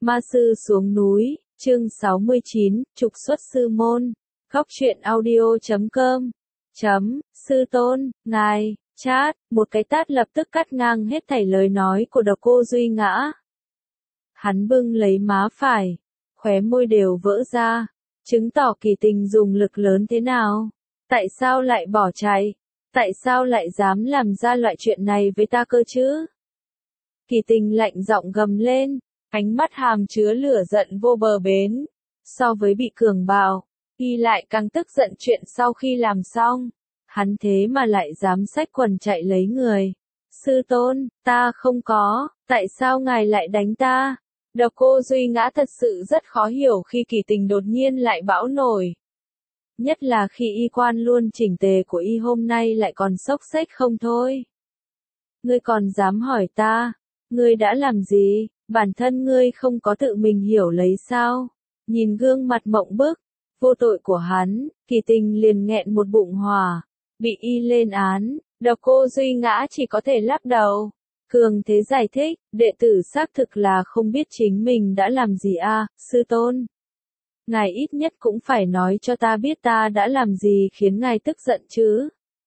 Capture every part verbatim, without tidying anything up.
Ma sư xuống núi, chương sáu mươi chín, trục xuất sư môn. Góc truyện audio chấm com. Chấm, sư tôn, ngài, chat, một cái tát lập tức cắt ngang hết thảy lời nói của Độc Cô Duy Ngã. Hắn bưng lấy má phải, khóe môi đều vỡ ra, chứng tỏ Kỳ Tình dùng lực lớn thế nào. Tại sao lại bỏ chạy? Tại sao lại dám làm ra loại chuyện này với ta cơ chứ? Kỳ Tình lạnh giọng gầm lên, ánh mắt hàm chứa lửa giận vô bờ bến. So với bị cường bạo, y lại càng tức giận chuyện sau khi làm xong. Hắn thế mà lại dám xách quần chạy lấy người. Sư tôn, ta không có, tại sao ngài lại đánh ta? Độc Cô Duy Ngã thật sự rất khó hiểu khi Kỳ Tình đột nhiên lại bão nổi. Nhất là khi y quan luôn chỉnh tề của y hôm nay lại còn xốc xếch không thôi. Ngươi còn dám hỏi ta, ngươi đã làm gì, bản thân ngươi không có tự mình hiểu lấy sao? Nhìn gương mặt mộng bức, vô tội của hắn, Kỳ Tình liền nghẹn một bụng hỏa, bị y lên án, Độc Cô Duy Ngã chỉ có thể lắc đầu. Cường thế giải thích, đệ tử xác thực là không biết chính mình đã làm gì a, sư tôn. Ngài ít nhất cũng phải nói cho ta biết ta đã làm gì khiến ngài tức giận chứ.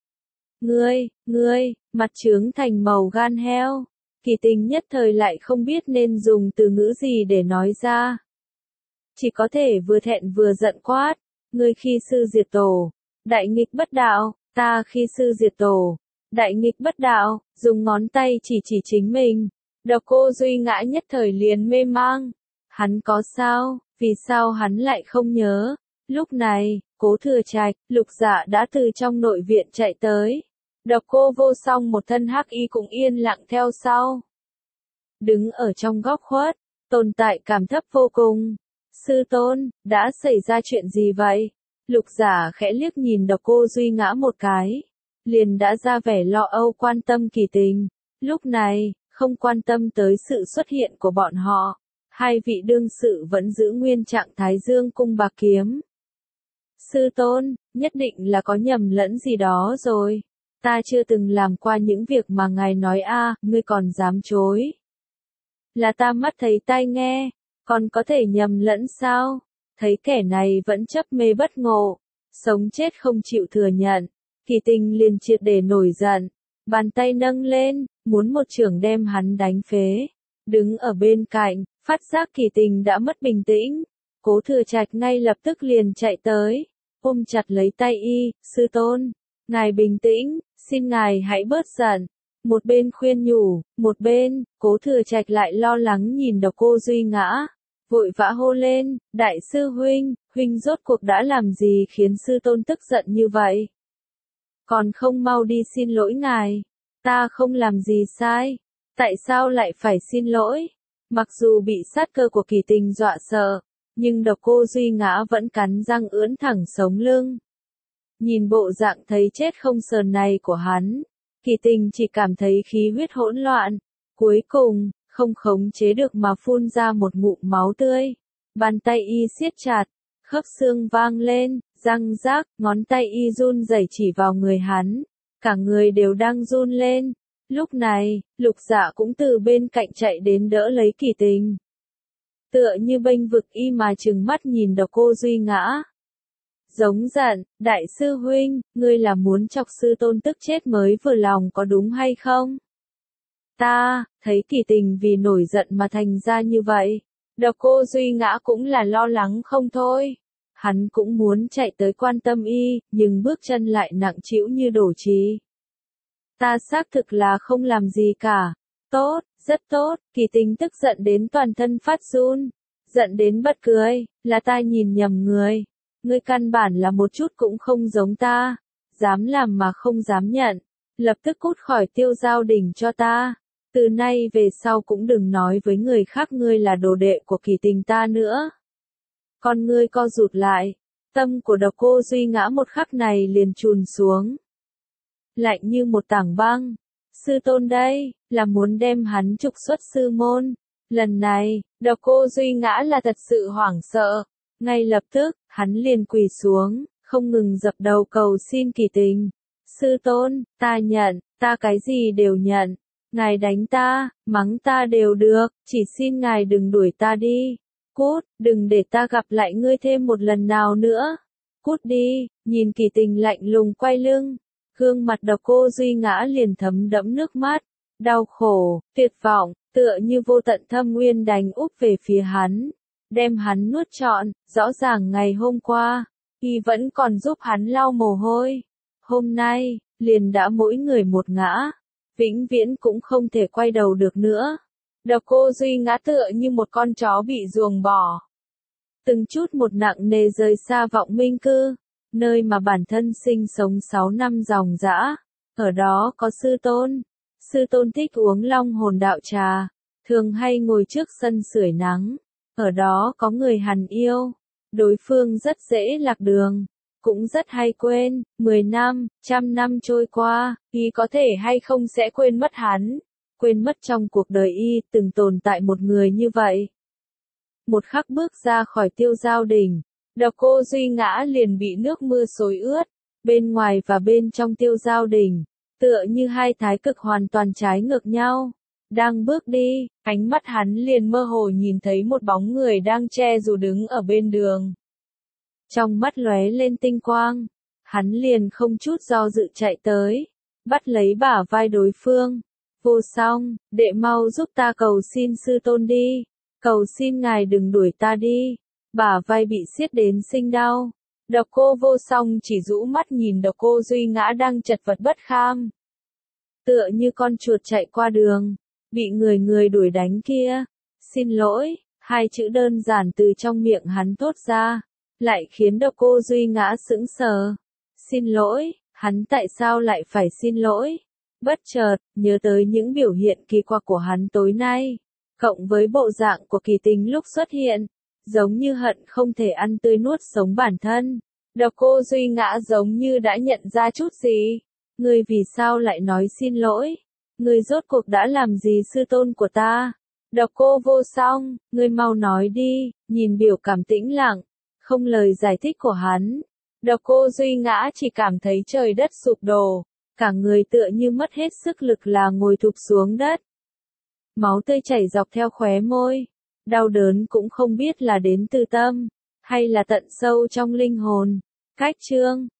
Ngươi, ngươi, mặt trướng thành màu gan heo. Kỳ Tình nhất thời lại không biết nên dùng từ ngữ gì để nói ra. Chỉ có thể vừa thẹn vừa giận quát. Ngươi khi sư diệt tổ, đại nghịch bất đạo, ta khi sư diệt tổ, đại nghịch bất đạo, dùng ngón tay chỉ chỉ chính mình. Độc Cô Duy Ngã nhất thời liền mê mang. Hắn có sao, vì sao hắn lại không nhớ? Lúc này, Cố Thừa Trạch, Lục Dạ đã từ trong nội viện chạy tới. Độc Cô Vô Song một thân hắc y cũng yên lặng theo sau. Đứng ở trong góc khuất, tồn tại cảm thấp vô cùng. Sư tôn, đã xảy ra chuyện gì vậy? Lục Giả khẽ liếc nhìn Độc Cô Duy Ngã một cái, liền đã ra vẻ lo âu quan tâm Kỳ Tình. Lúc này, không quan tâm tới sự xuất hiện của bọn họ, hai vị đương sự vẫn giữ nguyên trạng thái dương cung bạc kiếm. Sư tôn, nhất định là có nhầm lẫn gì đó rồi. Ta chưa từng làm qua những việc mà ngài nói a, ngươi còn dám chối. Là ta mắt thấy tai nghe, còn có thể nhầm lẫn sao? Thấy kẻ này vẫn chấp mê bất ngộ, sống chết không chịu thừa nhận, Kỳ Tình liền triệt để nổi giận, bàn tay nâng lên, muốn một chưởng đem hắn đánh phế. Đứng ở bên cạnh, phát giác Kỳ Tình đã mất bình tĩnh, Cố Thừa Trạch ngay lập tức liền chạy tới, ôm chặt lấy tay y, sư tôn, ngài bình tĩnh, xin ngài hãy bớt giận. Một bên khuyên nhủ, một bên, Cố Thừa Trạch lại lo lắng nhìn Độc Cô Duy Ngã, vội vã hô lên, đại sư huynh, huynh rốt cuộc đã làm gì khiến sư tôn tức giận như vậy? Còn không mau đi xin lỗi ngài, ta không làm gì sai, tại sao lại phải xin lỗi? Mặc dù bị sát cơ của Kỳ Tình dọa sợ, nhưng Độc Cô Duy Ngã vẫn cắn răng ưỡn thẳng sống lưng. Nhìn bộ dạng thấy chết không sờn này của hắn, Kỳ Tình chỉ cảm thấy khí huyết hỗn loạn, cuối cùng, không khống chế được mà phun ra một ngụm máu tươi. Bàn tay y siết chặt, khớp xương vang lên, răng rác, ngón tay y run rẩy chỉ vào người hắn, cả người đều đang run lên. Lúc này, Lục Dạ cũng từ bên cạnh chạy đến đỡ lấy Kỳ Tình. Tựa như bênh vực y mà trừng mắt nhìn Độc Cô Duy Ngã. Giống giận, đại sư huynh, ngươi là muốn chọc sư tôn tức chết mới vừa lòng có đúng hay không? Ta, thấy Kỳ Tình vì nổi giận mà thành ra như vậy. Độc Cô Duy Ngã cũng là lo lắng không thôi. Hắn cũng muốn chạy tới quan tâm y, nhưng bước chân lại nặng trĩu như đổ trì. Ta xác thực là không làm gì cả. Tốt, rất tốt, Kỳ Tình tức giận đến toàn thân phát run. Giận đến bật cười, là ta nhìn nhầm người. Ngươi căn bản là một chút cũng không giống ta. Dám làm mà không dám nhận. Lập tức cút khỏi Tiêu Giao Đỉnh cho ta. Từ nay về sau cũng đừng nói với người khác ngươi là đồ đệ của Kỳ Tình ta nữa. Con ngươi co rụt lại, tâm của Độc Cô Duy Ngã một khắc này liền trùn xuống. Lạnh như một tảng băng. Sư tôn đây, là muốn đem hắn trục xuất sư môn. Lần này, Độc Cô Duy Ngã là thật sự hoảng sợ. Ngay lập tức, hắn liền quỳ xuống, không ngừng dập đầu cầu xin Kỳ Tình. Sư tôn, ta nhận, ta cái gì đều nhận. ngài đánh ta, mắng ta đều được, chỉ xin ngài đừng đuổi ta đi. Cút, đừng để ta gặp lại ngươi thêm một lần nào nữa. Cút đi, nhìn Kỳ Tình lạnh lùng quay lưng. Gương mặt Độc Cô Duy Ngã liền thấm đẫm nước mắt, đau khổ, tuyệt vọng, tựa như vô tận thâm nguyên đánh úp về phía hắn, đem hắn nuốt trọn. Rõ ràng ngày hôm qua, y vẫn còn giúp hắn lau mồ hôi. Hôm nay, liền đã mỗi người một ngã, vĩnh viễn cũng không thể quay đầu được nữa. Độc Cô Duy Ngã tựa như một con chó bị ruồng bỏ, từng chút một nặng nề rời xa Vọng Minh Cư, nơi mà bản thân sinh sống sáu năm dòng dã. Ở đó có sư tôn. Sư tôn thích uống long hồn đạo trà, thường hay ngồi trước sân sưởi nắng. Ở đó có người hắn yêu, đối phương rất dễ lạc đường, cũng rất hay quên. Mười năm, trăm năm trôi qua, y có thể hay không sẽ quên mất hắn, quên mất trong cuộc đời y từng tồn tại một người như vậy. Một khắc bước ra khỏi Tiêu Giao Đỉnh, Độc Cô Duy Ngã liền bị nước mưa xối ướt. Bên ngoài và bên trong Tiêu Giao Đỉnh, tựa như hai thái cực hoàn toàn trái ngược nhau. Đang bước đi, ánh mắt hắn liền mơ hồ nhìn thấy một bóng người đang che dù đứng ở bên đường. Trong mắt lóe lên tinh quang, hắn liền không chút do dự chạy tới, bắt lấy bả vai đối phương. Vô Song, đệ mau giúp ta cầu xin sư tôn đi, cầu xin ngài đừng đuổi ta đi. Bả vai bị siết đến sinh đau. Độc Cô Vô Song chỉ rũ mắt nhìn Độc Cô Duy Ngã đang chật vật bất kham, tựa như con chuột chạy qua đường, bị người người đuổi đánh kia. Xin lỗi, hai chữ đơn giản từ trong miệng hắn thốt ra, lại khiến Độc Cô Duy Ngã sững sờ. Xin lỗi, hắn tại sao lại phải xin lỗi? Bất chợt, nhớ tới những biểu hiện kỳ quặc của hắn tối nay, cộng với bộ dạng của Kỳ Tình lúc xuất hiện, giống như hận không thể ăn tươi nuốt sống bản thân. Độc Cô Duy Ngã giống như đã nhận ra chút gì. Ngươi vì sao lại nói xin lỗi? Ngươi rốt cuộc đã làm gì sư tôn của ta? Độc Cô Vô Song, ngươi mau nói đi. Nhìn biểu cảm tĩnh lặng, không lời giải thích của hắn, Độc Cô Duy Ngã chỉ cảm thấy trời đất sụp đổ, cả người tựa như mất hết sức lực là ngồi thụp xuống đất. Máu tươi chảy dọc theo khóe môi, đau đớn cũng không biết là đến từ tâm, hay là tận sâu trong linh hồn. Cách chương